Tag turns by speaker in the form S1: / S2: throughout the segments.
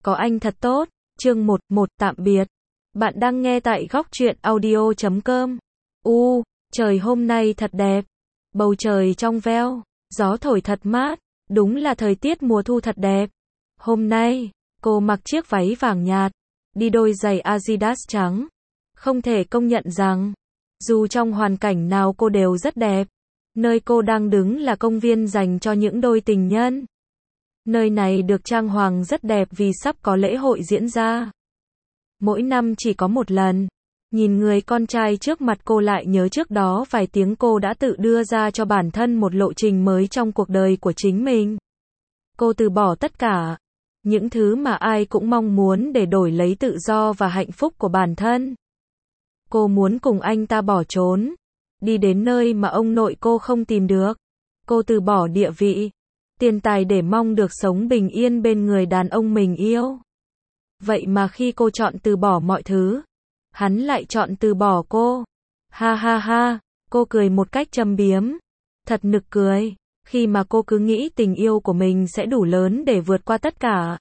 S1: Có anh thật tốt. Chương 11 tạm biệt. Bạn đang nghe tại góc truyện audio.com. Trời hôm nay thật đẹp. Bầu trời trong veo, gió thổi thật mát, đúng là thời tiết mùa thu thật đẹp. Hôm nay, cô mặc chiếc váy vàng nhạt, đi đôi giày Adidas trắng. Không thể công nhận rằng, dù trong hoàn cảnh nào cô đều rất đẹp. Nơi cô đang đứng là công viên dành cho những đôi tình nhân. Nơi này được trang hoàng rất đẹp vì sắp có lễ hội diễn ra. Mỗi năm chỉ có một lần. Nhìn người con trai trước mặt cô lại nhớ trước đó vài tiếng cô đã tự đưa ra cho bản thân một lộ trình mới trong cuộc đời của chính mình. Cô từ bỏ tất cả. Những thứ mà ai cũng mong muốn để đổi lấy tự do và hạnh phúc của bản thân. Cô muốn cùng anh ta bỏ trốn. Đi đến nơi mà ông nội cô không tìm được. Cô từ bỏ địa vị, tiền tài để mong được sống bình yên bên người đàn ông mình yêu. Vậy mà khi cô chọn từ bỏ mọi thứ, hắn lại chọn từ bỏ cô. Ha ha ha, cô cười một cách châm biếm. Thật nực cười, khi mà cô cứ nghĩ tình yêu của mình sẽ đủ lớn để vượt qua tất cả.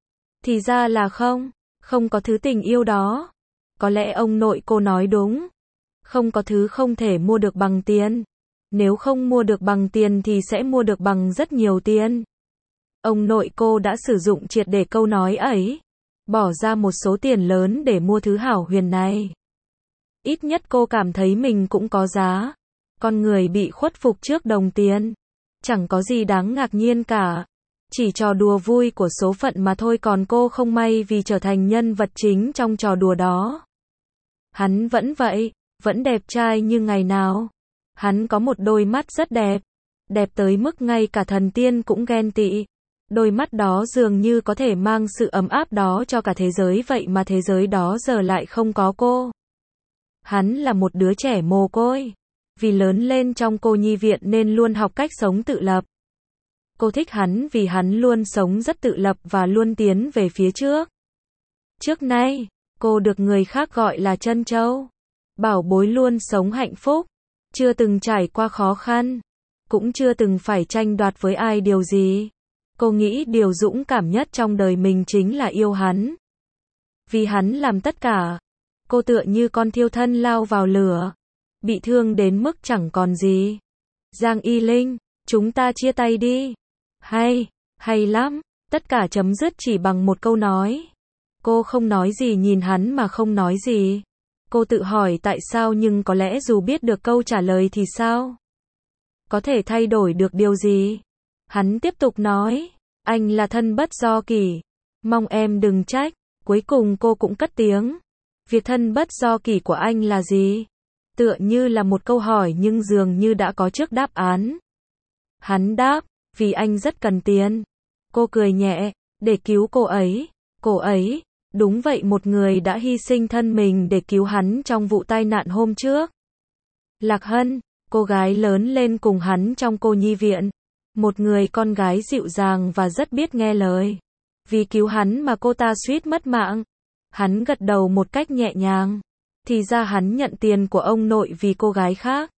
S1: Thì ra là không có thứ tình yêu đó. Có lẽ ông nội cô nói đúng. Không có thứ không thể mua được bằng tiền. Nếu không mua được bằng tiền thì sẽ mua được bằng rất nhiều tiền. Ông nội cô đã sử dụng triệt để câu nói ấy. Bỏ ra một số tiền lớn để mua thứ hảo huyền này. Ít nhất cô cảm thấy mình cũng có giá. Con người bị khuất phục trước đồng tiền. Chẳng có gì đáng ngạc nhiên cả. Chỉ trò đùa vui của số phận mà thôi, còn cô không may vì trở thành nhân vật chính trong trò đùa đó. Hắn vẫn vậy, vẫn đẹp trai như ngày nào. Hắn có một đôi mắt rất đẹp. Đẹp tới mức ngay cả thần tiên cũng ghen tị. Đôi mắt đó dường như có thể mang sự ấm áp đó cho cả thế giới, vậy mà thế giới đó giờ lại không có cô. Hắn là một đứa trẻ mồ côi. Vì lớn lên trong cô nhi viện nên luôn học cách sống tự lập. Cô thích hắn vì hắn luôn sống rất tự lập và luôn tiến về phía trước. Trước nay, cô được người khác gọi là trân châu. Bảo bối, luôn sống hạnh phúc. Chưa từng trải qua khó khăn. Cũng chưa từng phải tranh đoạt với ai điều gì. Cô nghĩ điều dũng cảm nhất trong đời mình chính là yêu hắn. Vì hắn làm tất cả. Cô tựa như con thiêu thân lao vào lửa. Bị thương đến mức chẳng còn gì. Giang Y Linh, chúng ta chia tay đi. Hay lắm. Tất cả chấm dứt chỉ bằng một câu nói. Cô không nói gì, nhìn hắn mà không nói gì. Cô tự hỏi tại sao, nhưng có lẽ dù biết được câu trả lời thì sao? Có thể thay đổi được điều gì? Hắn tiếp tục nói, anh là thân bất do kỷ. Mong em đừng trách. Cuối cùng cô cũng cất tiếng. Việc thân bất do kỷ của anh là gì? Tựa như là một câu hỏi nhưng dường như đã có trước đáp án. Hắn đáp, vì anh rất cần tiền. Cô cười nhẹ, để cứu cô ấy. Cô ấy, đúng vậy, một người đã hy sinh thân mình để cứu hắn trong vụ tai nạn hôm trước. Lạc Hân, cô gái lớn lên cùng hắn trong cô nhi viện. Một người con gái dịu dàng và rất biết nghe lời. Vì cứu hắn mà cô ta suýt mất mạng. Hắn gật đầu một cách nhẹ nhàng. Thì ra hắn nhận tiền của ông nội vì cô gái khác.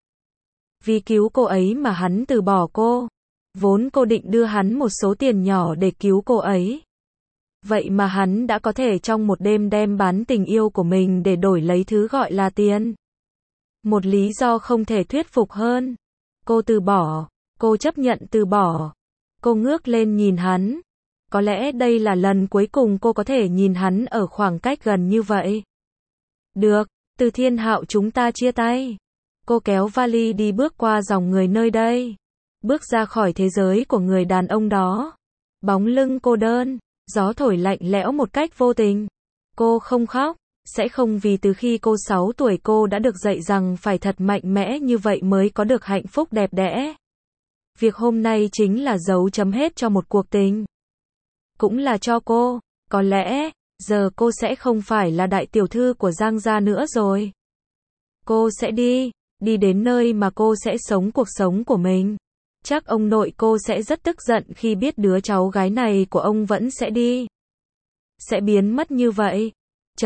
S1: Vì cứu cô ấy mà hắn từ bỏ cô. Vốn cô định đưa hắn một số tiền nhỏ để cứu cô ấy. Vậy mà hắn đã có thể trong một đêm đem bán tình yêu của mình để đổi lấy thứ gọi là tiền. Một lý do không thể thuyết phục hơn. Cô từ bỏ. Cô chấp nhận từ bỏ. Cô ngước lên nhìn hắn. Có lẽ đây là lần cuối cùng cô có thể nhìn hắn ở khoảng cách gần như vậy. Được, Từ Thiên Hạo, chúng ta chia tay. Cô kéo vali đi bước qua dòng người nơi đây. Bước ra khỏi thế giới của người đàn ông đó. Bóng lưng cô đơn. Gió thổi lạnh lẽo một cách vô tình. Cô không khóc. Sẽ không, vì từ khi cô 6 tuổi cô đã được dạy rằng phải thật mạnh mẽ như vậy mới có được hạnh phúc đẹp đẽ. Việc hôm nay chính là dấu chấm hết cho một cuộc tình. Cũng là cho cô. Có lẽ, giờ cô sẽ không phải là đại tiểu thư của Giang gia nữa rồi. Cô sẽ đi đến nơi mà cô sẽ sống cuộc sống của mình. Chắc ông nội cô sẽ rất tức giận khi biết đứa cháu gái này của ông vẫn sẽ biến mất như vậy.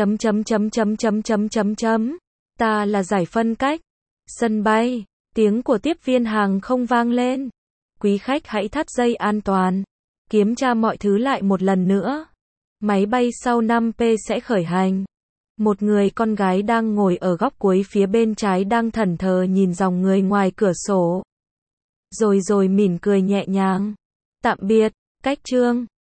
S1: Ta là giải phân cách. Sân bay, tiếng của tiếp viên hàng không vang lên. Quý khách hãy thắt dây an toàn. Kiểm tra mọi thứ lại một lần nữa. Máy bay sau 5P sẽ khởi hành. Một người con gái đang ngồi ở góc cuối phía bên trái đang thẫn thờ nhìn dòng người ngoài cửa sổ. Rồi mỉm cười nhẹ nhàng. Tạm biệt, cách chương.